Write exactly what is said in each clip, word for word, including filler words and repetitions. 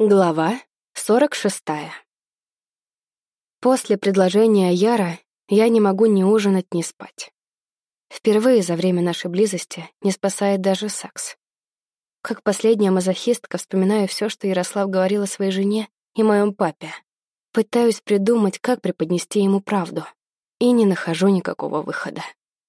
Глава сорок шестая. После предложения Яра я не могу ни ужинать, ни спать. Впервые за время нашей близости не спасает даже секс. Как последняя мазохистка вспоминаю все, что Ярослав говорил о своей жене и моем папе. Пытаюсь придумать, как преподнести ему правду, и не нахожу никакого выхода.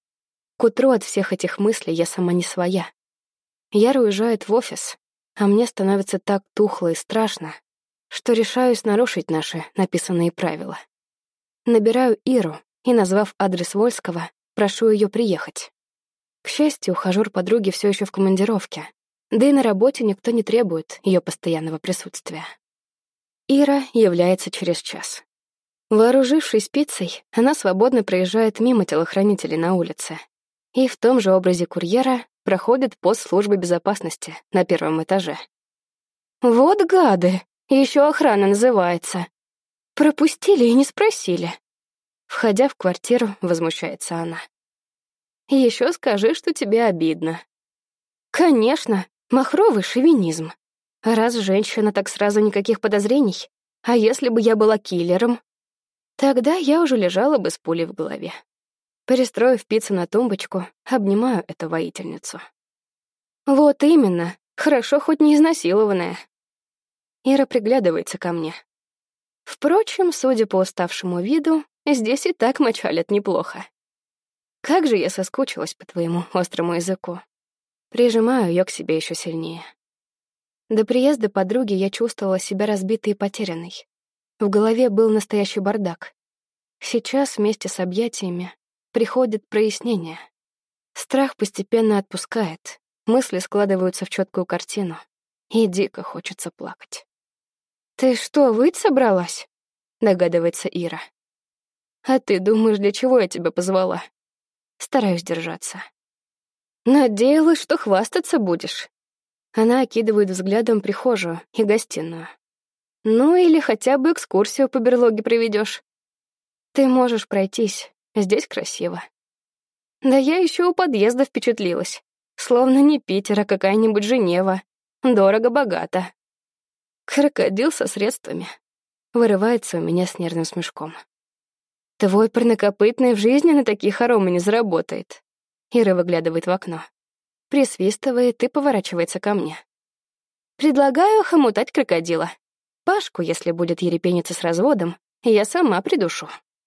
К утру от всех этих мыслей я сама не своя. Яра уезжает в офис, а мне становится так тухло и страшно, что решаюсь нарушить наши написанные правила. Набираю Иру и, назвав адрес Вольского, прошу ее приехать. К счастью, ухажёр подруги все еще в командировке, да и на работе никто не требует ее постоянного присутствия. Ира является через час. Вооружившись пиццей, она свободно проезжает мимо телохранителей на улице и в том же образе курьера проходит пост службы безопасности на первом этаже. «Вот гады! Еще охрана называется. Пропустили и не спросили». Входя в квартиру, возмущается она. «И еще скажи, что тебе обидно». «Конечно, махровый шовинизм. Раз женщина, так сразу никаких подозрений. А если бы я была киллером? Тогда я уже лежала бы с пулей в голове». Перестроив пиццу на тумбочку, обнимаю эту воительницу. «Вот именно, хорошо хоть не изнасилованная». Ира приглядывается ко мне. Впрочем, судя по уставшему виду, здесь и так мочалят неплохо. Как же я соскучилась по твоему острому языку. Прижимаю ее к себе еще сильнее. До приезда подруги я чувствовала себя разбитой и потерянной. В голове был настоящий бардак. Сейчас вместе с объятиями приходит прояснение. Страх постепенно отпускает, мысли складываются в четкую картину, и дико хочется плакать. «Ты что, выть собралась?» — догадывается Ира. «А ты думаешь, для чего я тебя позвала?» Стараюсь держаться. «Надеялась, что хвастаться будешь». Она окидывает взглядом прихожую и гостиную. «Ну или хотя бы экскурсию по берлоге проведешь. Ты можешь пройтись, здесь красиво». Да я еще у подъезда впечатлилась. Словно не Питер, а какая-нибудь Женева. Дорого-богато. Крокодил со средствами. Вырывается у меня с нервным смешком. Твой парнокопытный в жизни на такие хоромы не заработает. Ира выглядывает в окно. Присвистывает и поворачивается ко мне. Предлагаю хомутать крокодила. Пашку, если будет ерепениться с разводом, я сама придушу.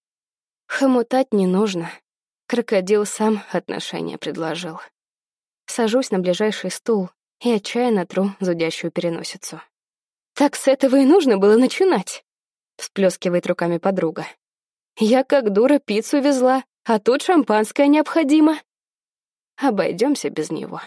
Хомутать не нужно. Крокодил сам отношения предложил. Сажусь на ближайший стул и отчаянно тру зудящую переносицу. «Так с этого и нужно было начинать», — всплескивает руками подруга. «Я как дура пиццу везла, а тут шампанское необходимо. Обойдемся без него».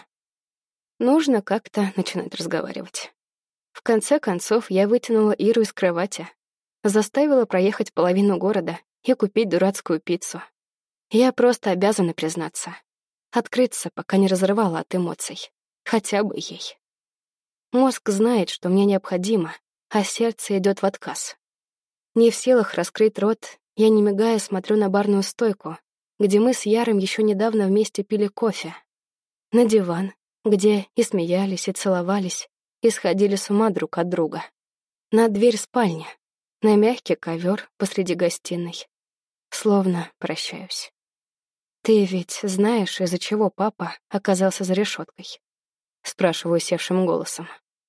Нужно как-то начинать разговаривать. В конце концов, я вытянула Иру из кровати, заставила проехать половину города и купить дурацкую пиццу. Я просто обязана признаться. Открыться, пока не разрывала от эмоций. Хотя бы ей. Мозг знает, что мне необходимо, а сердце идет в отказ. Не в силах раскрыть рот, я, не мигая, смотрю на барную стойку, где мы с Яром еще недавно вместе пили кофе. На диван, где и смеялись, и целовались, и сходили с ума друг от друга. На дверь спальни, на мягкий ковер посреди гостиной. Словно прощаюсь. «Ты ведь знаешь, из-за чего папа оказался за решеткой?» — спрашиваю севшим голосом.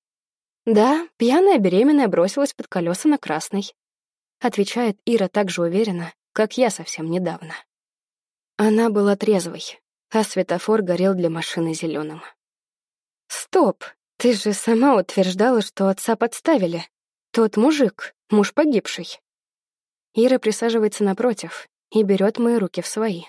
«Да, пьяная беременная бросилась под колеса на красный», — отвечает Ира так же уверенно, как я совсем недавно. Она была трезвой, а светофор горел для машины зеленым. «Стоп, ты же сама утверждала, что отца подставили. Тот мужик, муж погибший». Ира присаживается напротив и берет мои руки в свои.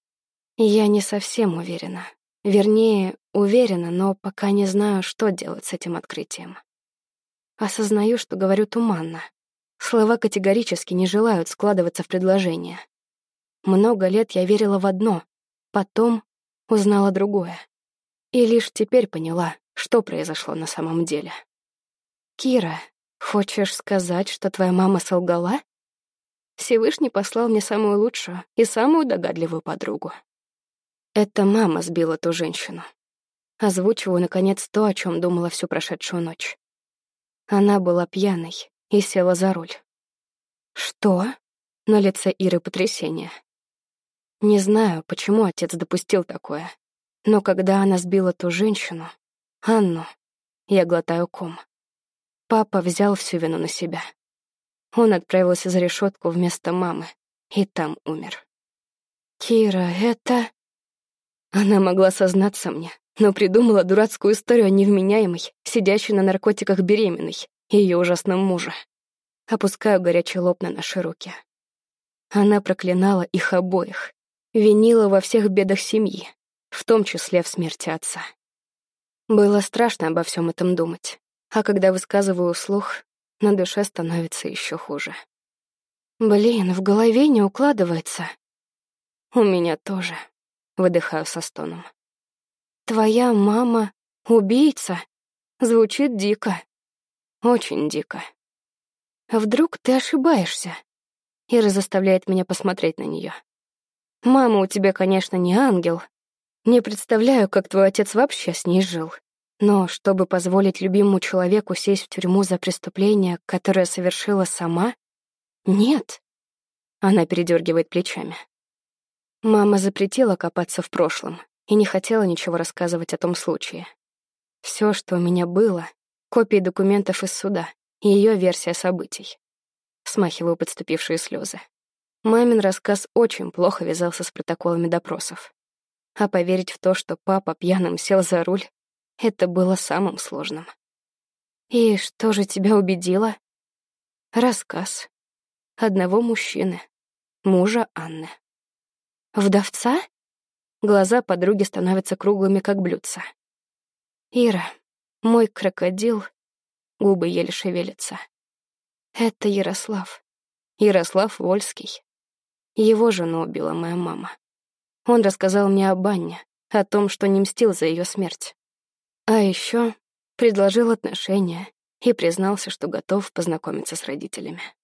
Я не совсем уверена. Вернее, уверена, но пока не знаю, что делать с этим открытием. Осознаю, что говорю туманно. Слова категорически не желают складываться в предложение. Много лет я верила в одно, потом узнала другое. И лишь теперь поняла, что произошло на самом деле. «Кира, хочешь сказать, что твоя мама солгала?» Всевышний послал мне самую лучшую и самую догадливую подругу. Это мама сбила ту женщину. Озвучиваю, наконец, то, о чем думала всю прошедшую ночь. Она была пьяной и села за руль. «Что?» — на лице Иры потрясение. Не знаю, почему отец допустил такое, но когда она сбила ту женщину, Анну, я глотаю ком. Папа взял всю вину на себя. Он отправился за решетку вместо мамы и там умер. «Кира, это...» Она могла сознаться мне, но придумала дурацкую историю о невменяемой, сидящей на наркотиках беременной, и ее ужасном муже. Опускаю горячий лоб на наши руки. Она проклинала их обоих, винила во всех бедах семьи, в том числе в смерти отца. Было страшно обо всем этом думать, а когда высказываю вслух, на душе становится еще хуже. Блин, в голове не укладывается. У меня тоже. Выдыхаю со стоном. Твоя мама — убийца? Звучит дико. Очень дико. А вдруг ты ошибаешься? Ира заставляет меня посмотреть на нее. Мама у тебя, конечно, не ангел. Не представляю, как твой отец вообще с ней жил. Но чтобы позволить любимому человеку сесть в тюрьму за преступление, которое совершила сама? Нет. Она передергивает плечами. Мама запретила копаться в прошлом и не хотела ничего рассказывать о том случае. Все, что у меня было, копии документов из суда и ее версия событий. Смахиваю подступившие слезы. Мамин рассказ очень плохо вязался с протоколами допросов. А поверить в то, что папа пьяным сел за руль, это было самым сложным. И что же тебя убедило? Рассказ одного мужчины, мужа Анны. Вдовца? Глаза подруги становятся круглыми, как блюдца. Ира, мой крокодил, губы еле шевелятся. Это Ярослав. Ярослав Вольский. Его жену убила моя мама. Он рассказал мне об Анне, о том, что не мстил за ее смерть. А еще предложил отношения и признался, что готов познакомиться с родителями.